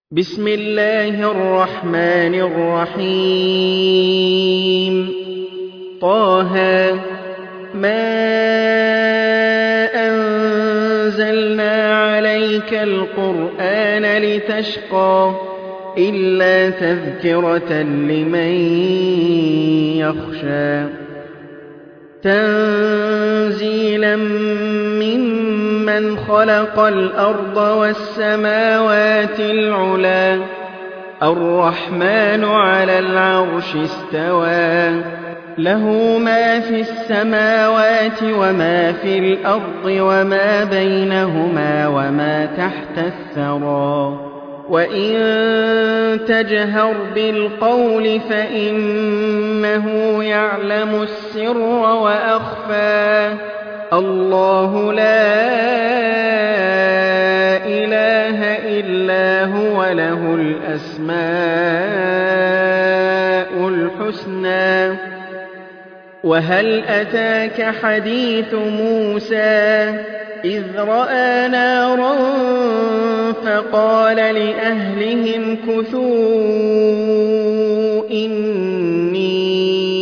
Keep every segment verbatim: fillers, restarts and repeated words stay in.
بسم الله الرحمن الرحيم طه ما أنزلنا عليك القرآن لتشقى إلا تذكرة لمن يخشى تنزيلا ممن خلق الأرض والسماوات العلى الرحمن على العرش استوى له ما في السماوات وما في الأرض وما بينهما وما تحت الثرى وإن تجهر بالقول فإنه يعلم السر وأخفى الله لا إله إلا هو له الأسماء الحسنى وهل أتاك حديث موسى إذ رأى نارا فقال لأهلهم كثوا إني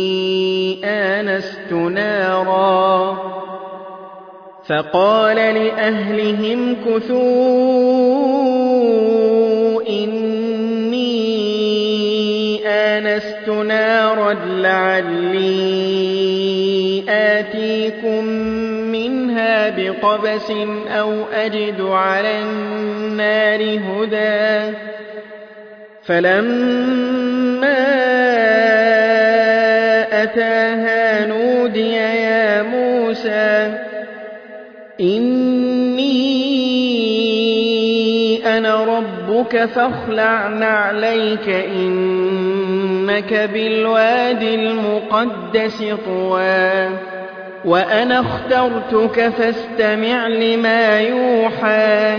آنست نارا فقال لأهلهم كثوا إني آنست نارا لعلي آتيكم منها بقبس أو أجد على النار هدى فلما أتاها نودي يا موسى إني أنا ربك فاخلع نعليك إنك بالواد المقدس طوى وأنا اخترتك فاستمع لما يوحى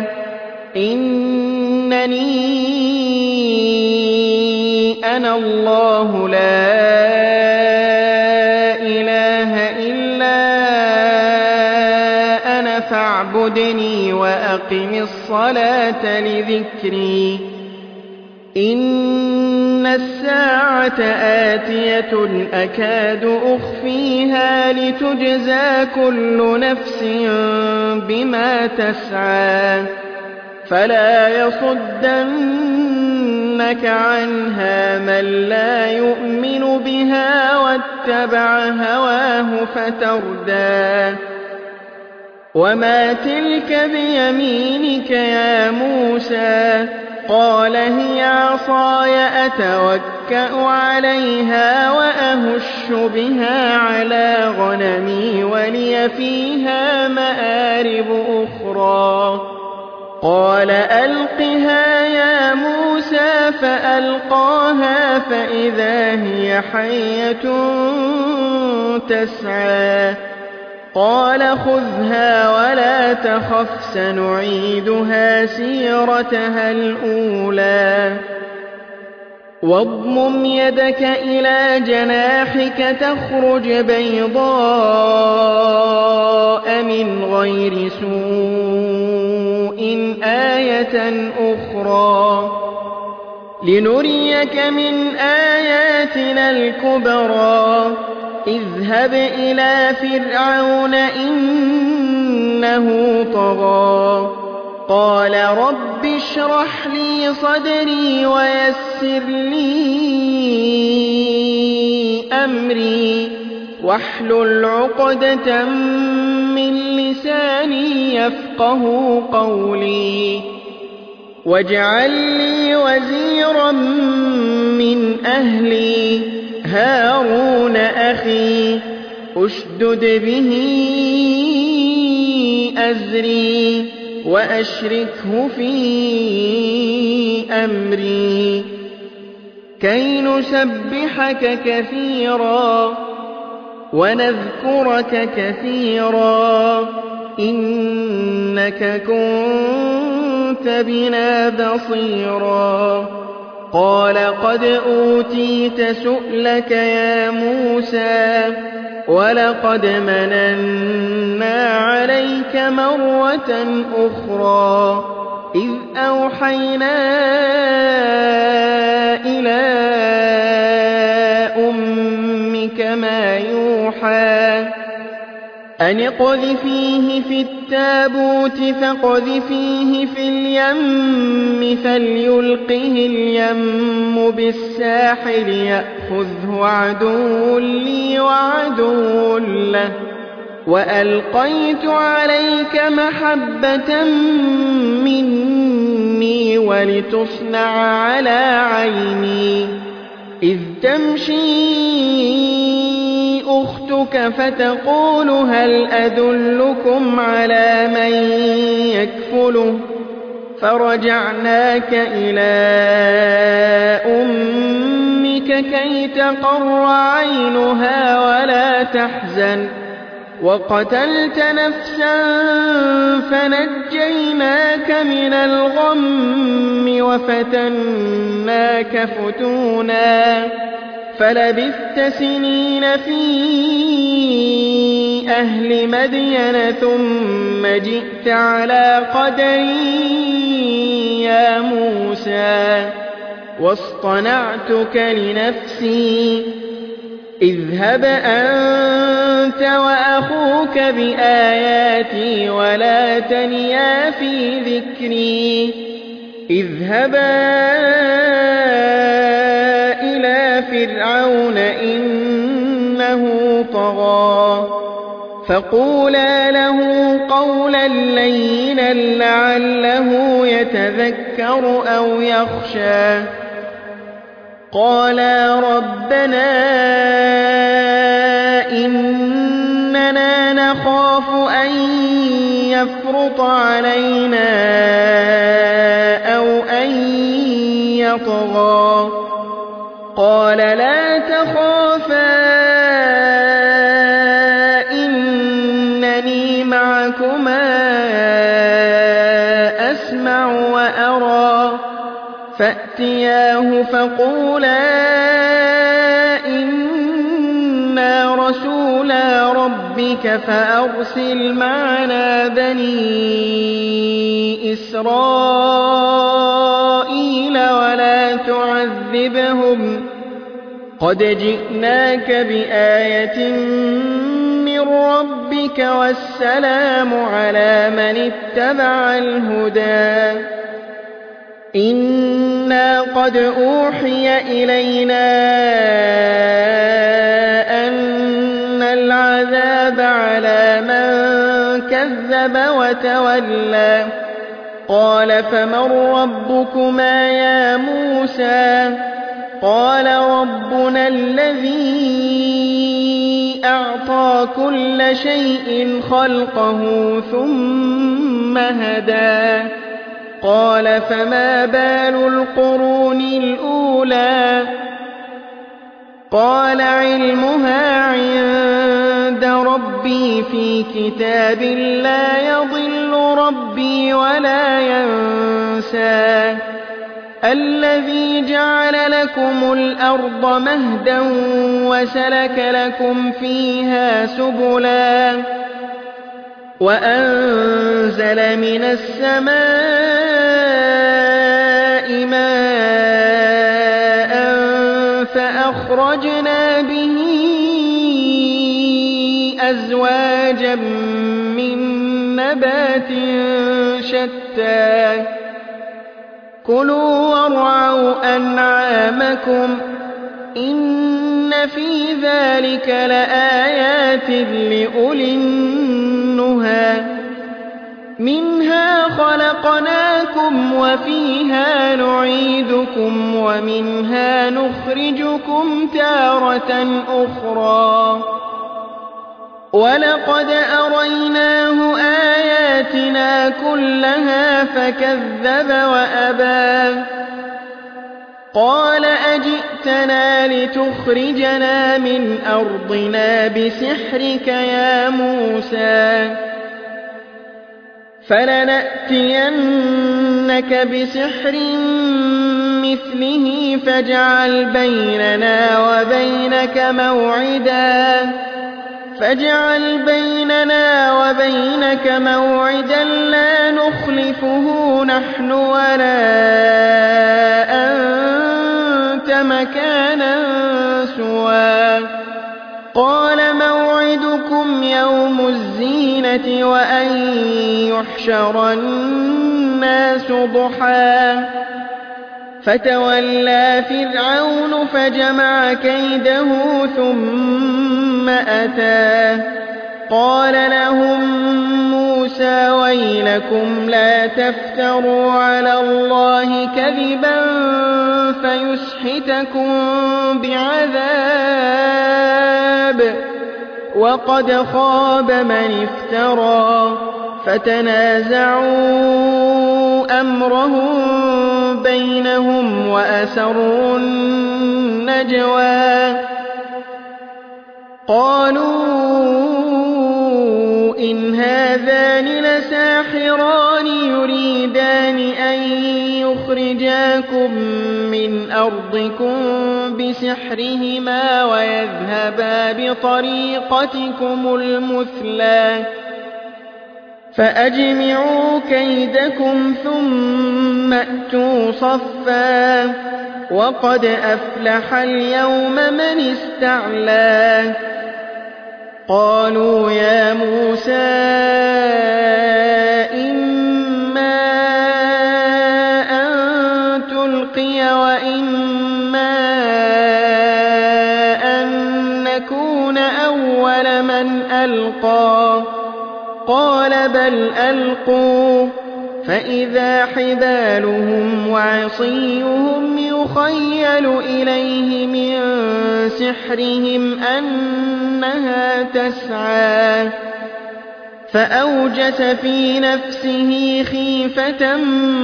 إنني أنا الله لا إله إلا أنا فاعبدني وأقم الصلاة لذكري إن الساعة آتية أكاد أخفيها لتجزى كل نفس بما تسعى فلا يصدنك عنها من لا يؤمن بها واتبع هواه فتردى وما تلك بيمينك يا موسى قال هي عصاي أتوكأ عليها وأهش بها على غنمي ولي فيها مآرب أخرى قال ألقها يا موسى فألقاها فإذا هي حية تسعى قال خذها ولا تخف سنعيدها سيرتها الأولى واضمم يدك إلى جناحك تخرج بيضاء من غير سوء آية أخرى لنريك من آياتنا الكبرى اذهب إلى فرعون إنه طغى قال رب اشرح لي صدري ويسر لي أمري واحلل عقدة من لساني يفقه قولي واجعل لي وزيرا من أهلي هارون أخي أشدد به أزري وأشركه في أمري كي نسبحك كثيرا ونذكرك كثيرا إنك كنت بنا بصيرا قال قد أوتيت سؤلك يا موسى ولقد مننا عليك مرة أخرى إذ أوحينا إلى أمك ما يوحى أن اقذفيه في التابوت فاقذفيه في اليم فليلقه اليم بالساحل يأخذه عدو لي وعدو له وألقيت عليك محبة مني ولتصنع على عيني إذ تمشي أختك فتقول هل أدلكم على من يكفله فرجعناك إلى أمك كي تقر عينها ولا تحزن وقتلت نفسا فنجيناك من الغم وفتناك فتونا فلبثت سنين في أهل مدين ثم جئت على قدري يا موسى واصطنعتك لنفسي اذهب أنت وأخوك بآياتي ولا تنيا في ذكري اذهبا إلى فرعون إنه طغى فقولا له قولا لينا لعله يتذكر أو يخشى قالا ربنا إننا نخاف أن يفرط علينا أو أن يطغى قال لا تخافا إنني معكما أسمع وأرى فأتياه فقولا إنا رسولا ربك فأرسل معنا بني إسرائيل ولا تعذبهم قد جئناك بآية من ربك والسلام على من اتبع الهدى إنا قد أوحي إلينا أن العذاب على من كذب وتولى قال فمن ربكما يا موسى قال ربنا الذي أعطى كل شيء خلقه ثم هدى قال فما بال القرون الأولى قال علمها عند ربي في كتاب لا يضل ربي ولا ينسى الذي جعل لكم الأرض مهدا وسلك لكم فيها سبلا وأنزل من السماء ماء فأخرجنا به أزواجا من نبات شتى كلوا وارعوا أنعامكم إن في ذلك لآيات لأولي النهى منها خلقناكم وفيها نعيدكم ومنها نخرجكم تارة أخرى ولقد أريناه آياتنا كلها فكذب وأبى قال أجئتنا لتخرجنا من أرضنا بسحرك يا موسى فلنأتينك بسحر مثله فاجعل بيننا وبينك موعدا فاجعل بيننا وبينك موعدا لا نخلفه نحن ولا أنت مكانا سوى قال موعدكم يوم الزينة وأن يحشر الناس ضحى فتولى فرعون فجمع كيده ثم أتى قال لهم موسى ويلكم لا تفتروا على الله كذبا فيسحتكم بعذاب وقد خاب من افترى فتنازعوا أمرهم بينهم وأسروا النجوى قالوا إن هذان لساحران يريدان أن يخرجاكم من أرضكم بسحرهما ويذهبا بطريقتكم المثلى فأجمعوا كيدكم ثم أتوا صفا وقد أفلح اليوم من استعلى قالوا يا موسى إما أن تلقي وإما أن نكون أول من ألقى قال بل ألقوا فإذا حبالهم وعصيهم يخيل إليه من سحرهم أنها تسعى فأوجس في نفسه خيفة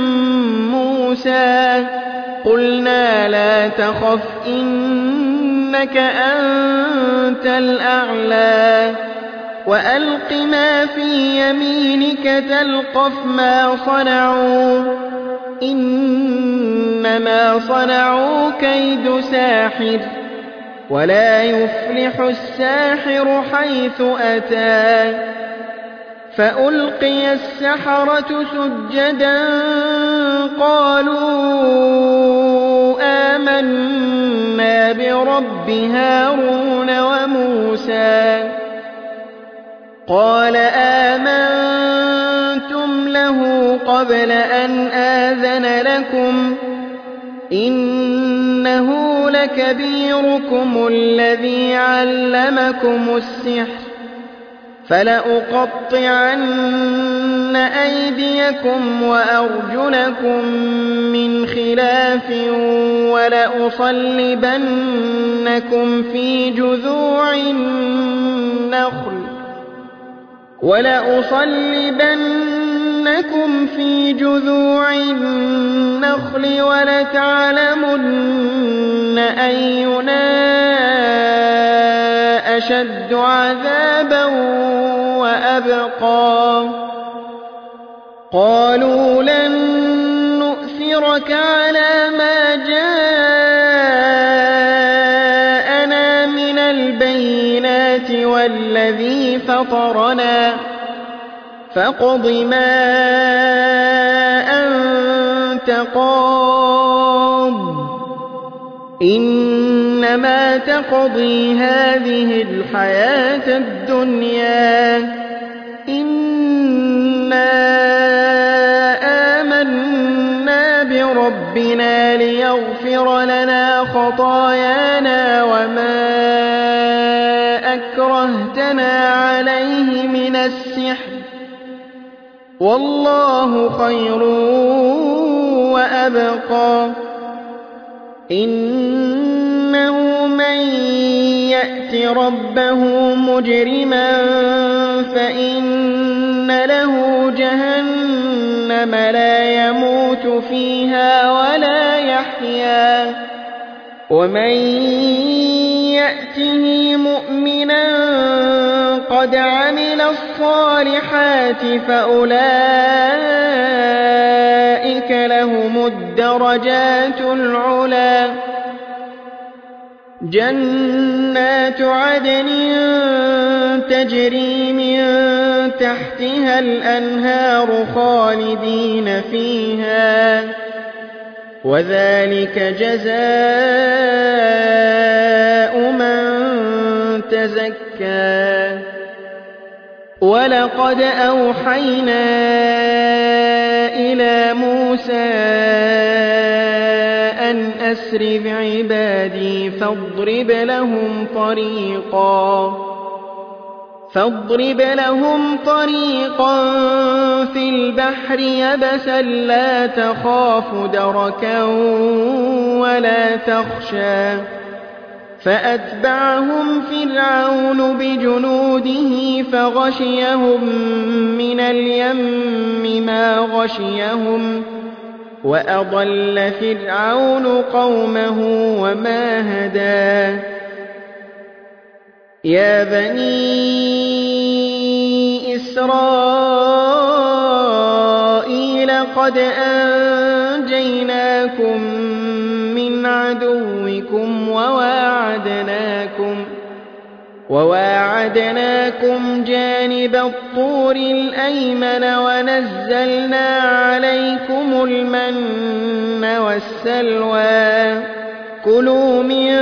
موسى قلنا لا تخف إنك أنت الأعلى وألق ما في يمينك تلقف ما صنعوا إنما صنعوا كيد ساحر ولا يفلح الساحر حيث أتى فألقي السحرة سجدا قالوا آمنا برب هارون وموسى قال آمنتم له قبل أن آذن لكم إنه لكبيركم الذي علمكم السحر فلأقطعن أيديكم وأرجلكم من خلاف ولأصلبنكم في جذوع النخل ولأصلبنكم في جذوع النخل ولتعلمن أينا أشد عذابا وأبقى قالوا لن نؤثرك على ما جاءنا من البينات والذي فطرنا فاقض ما أنت قاض إنما تقضي هذه الحياة الدنيا إنا آمنا بربنا ليغفر لنا خطايانا وما أكرهتنا عليه من السحر والله خير وأبقى إنه من يأت ربه مجرما فإن له جهنم لا يموت فيها ولا يحيا ومن يأته مؤمنا قد عمل الصالحات فأولئك لهم الدرجات العلى جنات عدن تجري من تحتها الأنهار خالدين فيها وذلك جزاء من تزكى ولقد أوحينا إلى موسى أن أسر بعبادي فاضرب لهم طريقا فاضرب لهم طريقا في البحر يبسا لا تخاف دركا ولا تخشى فأتبعهم فرعون بجنوده فغشيهم من اليم ما غشيهم وأضل فرعون قومه وما هدى يا بني إسرائيل قد أنجيناكم من عدوكم وواعدناكم وواعدناكم جانب الطور الأيمن ونزلنا عليكم المن والسلوى كلوا من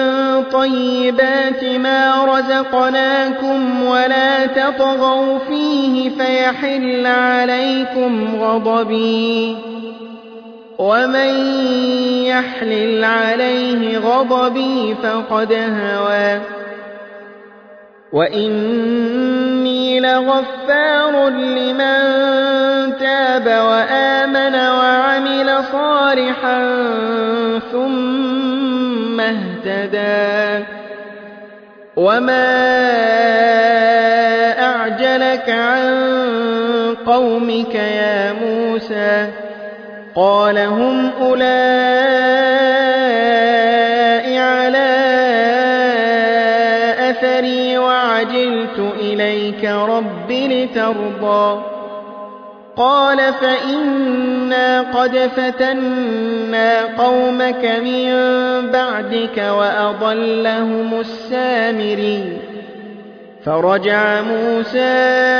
طيبات ما رزقناكم ولا تطغوا فيه فيحل عليكم غضبي ومن يحلل عليه غضبي فقد هوى وإني لغفار لمن تاب وآمن وعمل صالحا ثم اهتدى وما أعجلك عن قومك يا موسى قال هم أولئك على أثري وعجلت إليك رب لترضى قال فإنا قد فتنا قومك من بعدك وأضلهم السامري فرجع موسى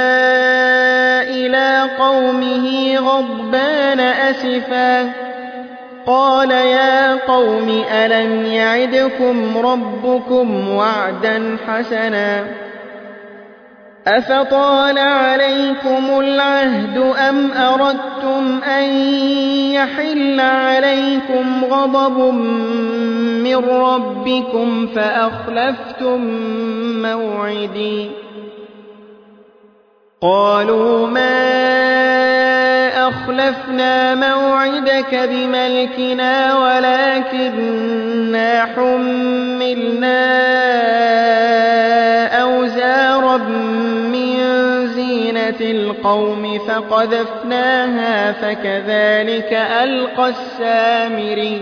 إلى قومه غضبان أسفا قال يا قوم ألم يعدكم ربكم وعدا حسنا أفطال عليكم العهد أم أردتم أن يحل عليكم غضب من ربكم فأخلفتم موعدي قالوا ما أخلفنا موعدك بملكنا ولكننا حملنا أوزارا من زينة القوم فقذفناها فكذلك ألقى السامري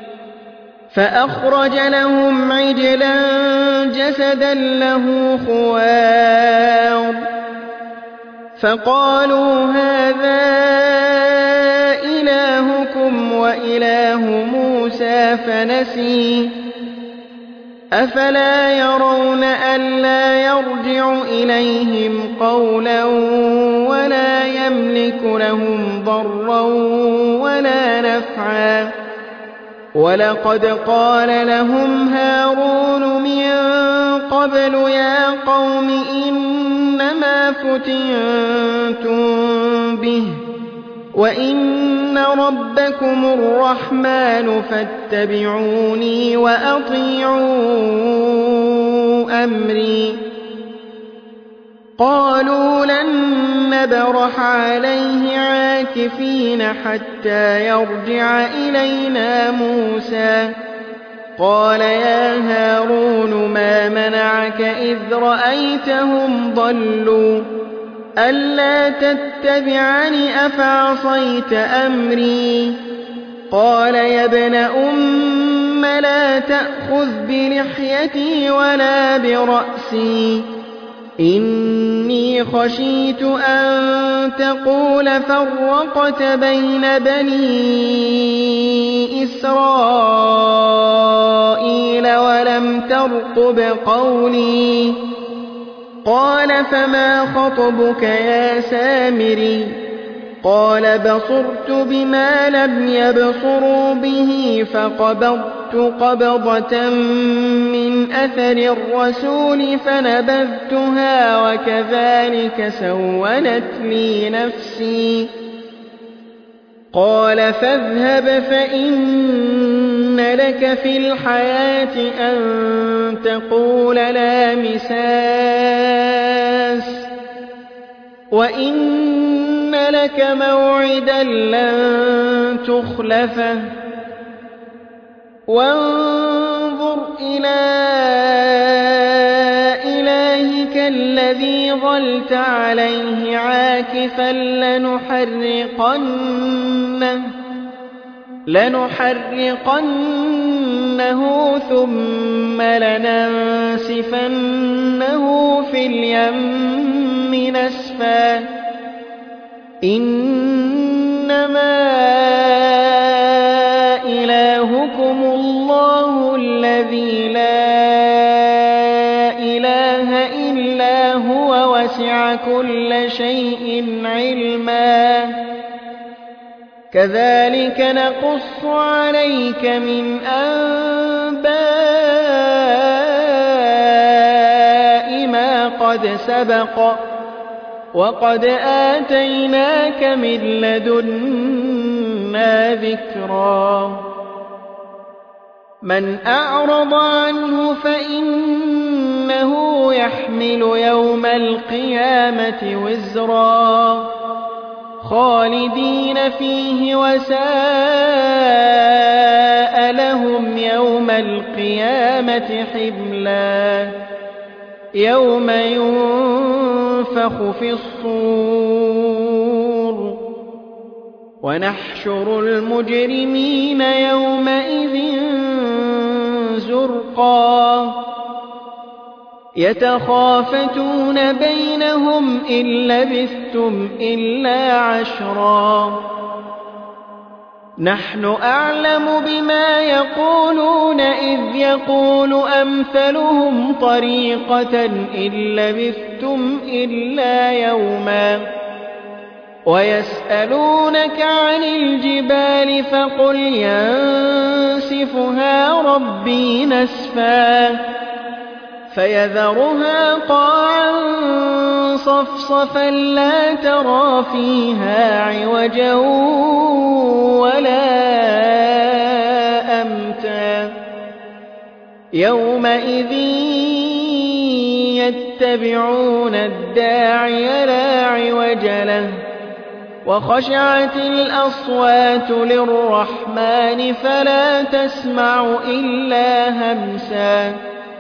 فأخرج لهم عجلا جسدا له خوار فقالوا هذا إلهكم وإله موسى فنسي أفلا يرون ألا يرجع إليهم قولا ولا يملك لهم ضرا ولا نفعا ولقد قال لهم هارون من قبل يا قوم إنما فتنتم به وإن ربكم الرحمن فاتبعوني وأطيعوا أمري قالوا لن نبرح عليه عاكفين حتى يرجع إلينا موسى قال يا هارون ما منعك إذ رأيتهم ضلوا ألا تتبعني أفعصيت أمري قال يا ابن أم لا تأخذ بلحيتي ولا برأسي إني خشيت أن تقول فرقت بين بني إسرائيل ولم الحق بقولي. قال فما خطبك يا سامري؟ قال بصرت بما لم يبصروا به فقبضت قبضة من أثر الرسول فنبذتها وكذلك سولت لي نفسي. قال فاذهب فإن لك في الحياة أن تقول لا مساس وإن لك موعدا لن تخلفه وانظر إلى إلهك الذي ظلت عليه عاكفا لنحرقنه لنحرقنه ثم لننسفنه في اليم نسفا إنما إلهكم الله الذي لا إله إلا هو وسع كل شيء علما كذلك نقص عليك من أنباء ما قد سبق وقد آتيناك من لدنا ذكرا من أعرض عنه فإنه يحمل يوم القيامة وزرا خالدين فيه وساء لهم يوم القيامة حملا يوم ينفخ في الصور ونحشر المجرمين يومئذ زرقا يتخافتون بينهم إن لبثتم إلا عشرا نحن أعلم بما يقولون إذ يقول أمثلهم طريقة إن لبثتم إلا يوما ويسألونك عن الجبال فقل ينسفها ربي نسفا فيذرها قاعا صفصفا لا ترى فيها عوجا ولا أمتا يومئذ يتبعون الداعي لا عوج له وخشعت الأصوات للرحمن فلا تسمع إلا همسا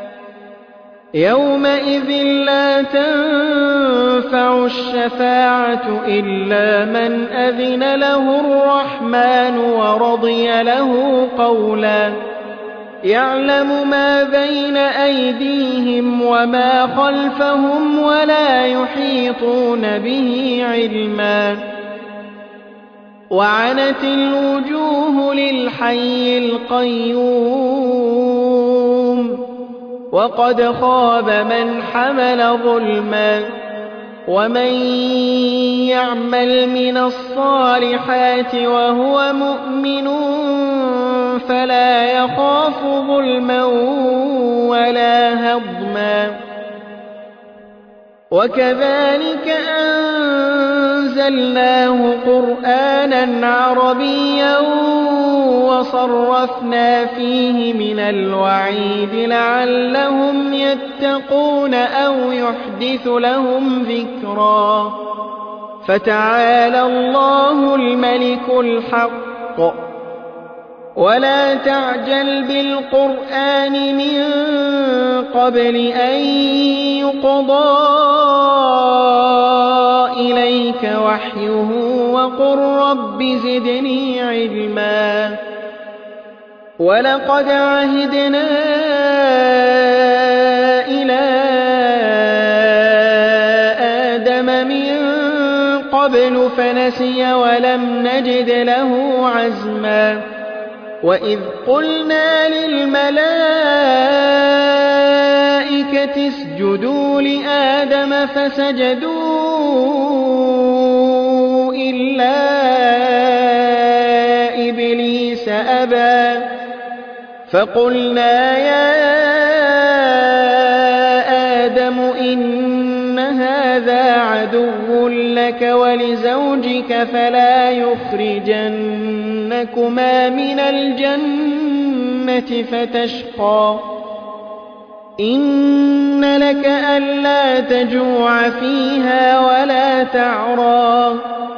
يومئذ لا تنفع الشفاعة إلا من أذن له الرحمن ورضي له قولا يعلم ما بين أيديهم وما خلفهم ولا يحيطون به علما وعنت الوجوه للحي القيوم وقد خاب من حمل ظلما ومن يعمل من الصالحات وهو مؤمن فلا يخاف ظلما ولا هضما وكذلك أنزلناه قرآنا عربيا وصرفنا فيه من الوعيد لعلهم يتقون أو يحدث لهم ذكرا فتعالى الله الملك الحق ولا تعجل بالقرآن من قبل أن يقضى إليك وحيه وقل رب زدني علما ولقد عهدنا إلى آدم من قبل فنسي ولم نجد له عزما وإذ قلنا للملائكة اسجدوا لآدم فسجدوا إلا إبليس أبى فقلنا يا آدم إن هذا عدو لك ولزوجك فلا يخرجنكما من الجنة فتشقى إن لك ألا تجوع فيها ولا تعرى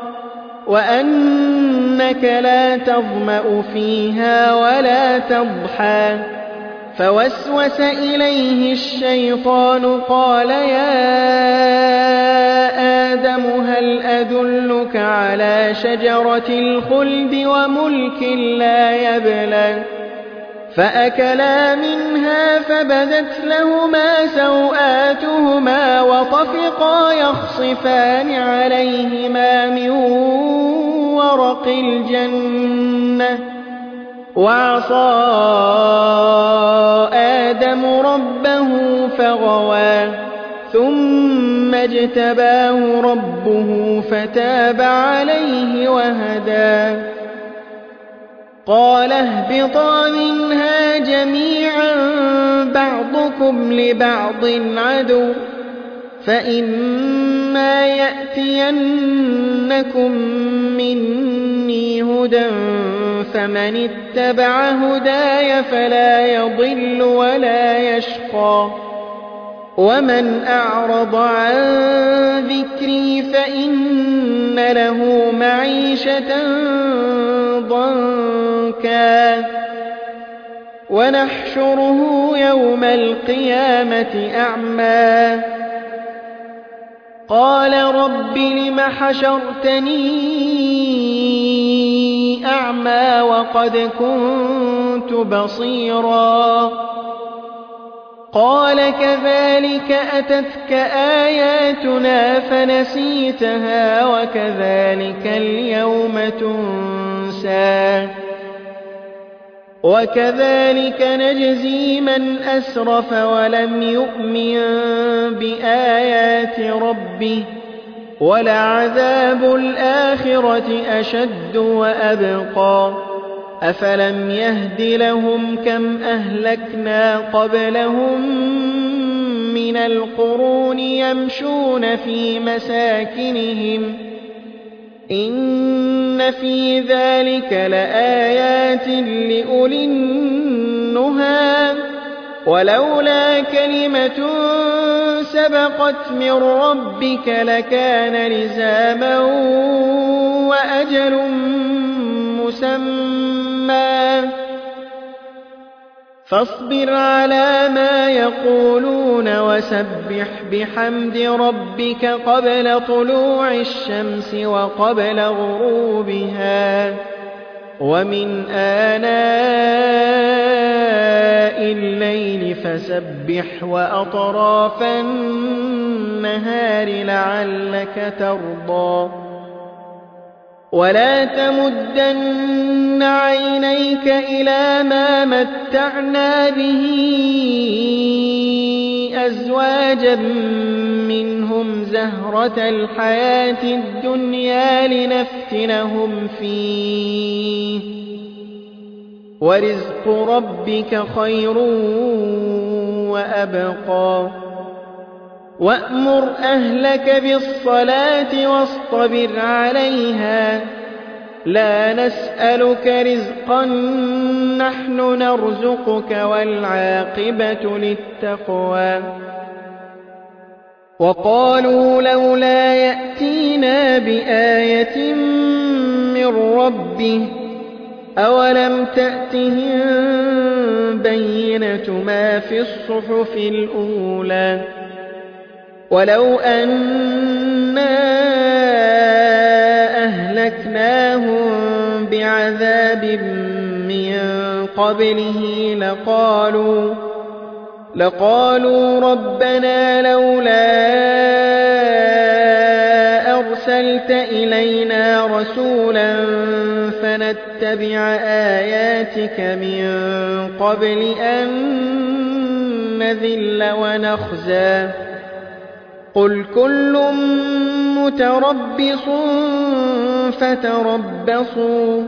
وأنك لا تظمأ فيها ولا تضحى فوسوس إليه الشيطان قال يا آدم هل أدلك على شجرة الخلد وملك لا يبلى فأكلا منها فبدت لهما سوآتهما وطفقا يخصفان عليهما من ورق الجنة وعصى آدم ربه فغوى ثم اجتباه ربه فتاب عليه وهدى قال اهبطا منها جميعا بعضكم لبعض عدو فإما يأتينكم مني هدى فمن اتبع هداي فلا يضل ولا يشقى ومن أعرض عن ذكري فإن له معيشة ضنكا ونحشره يوم القيامة أعمى قال رب لم حشرتني أعمى وقد كنت بصيرا قال كذلك أتتك آياتنا فنسيتها وكذلك اليوم تنسى وكذلك نجزي من أسرف ولم يؤمن بآيات ربه ولعذاب الآخرة أشد وأبقى أفلم يهد لهم كم أهلكنا قبلهم من القرون يمشون في مساكنهم إن في ذلك لآيات لأولي النهى ولولا كلمة سبقت من ربك لكان لزاما وأجل مسمى فاصبر على ما يقولون وسبح بحمد ربك قبل طلوع الشمس وقبل غروبها ومن آناء الليل فسبح وأطراف النهار لعلك ترضى ولا تمدن عينيك إلى ما متعنا به أزواجا منهم زهرة الحياة الدنيا لنفتنهم فيه ورزق ربك خير وأبقى وأمر أهلك بالصلاة واصطبر عليها لا نسألك رزقا نحن نرزقك والعاقبة للتقوى وقالوا لولا يأتينا بآية من ربه أولم تأتهم بينة ما في الصحف الأولى ولو أنا أهلكناهم بعذاب من قبله لقالوا لقالوا ربنا لولا أرسلت إلينا رسولا فنتبع ونتبع آياتك من قبل أن نذل ونخزى قل كل متربص فتربصوا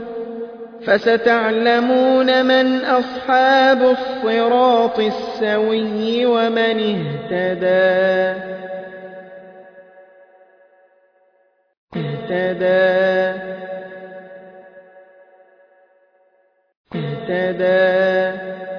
فستعلمون من أصحاب الصراط السوي ومن اهتدى اهتدى اهتدى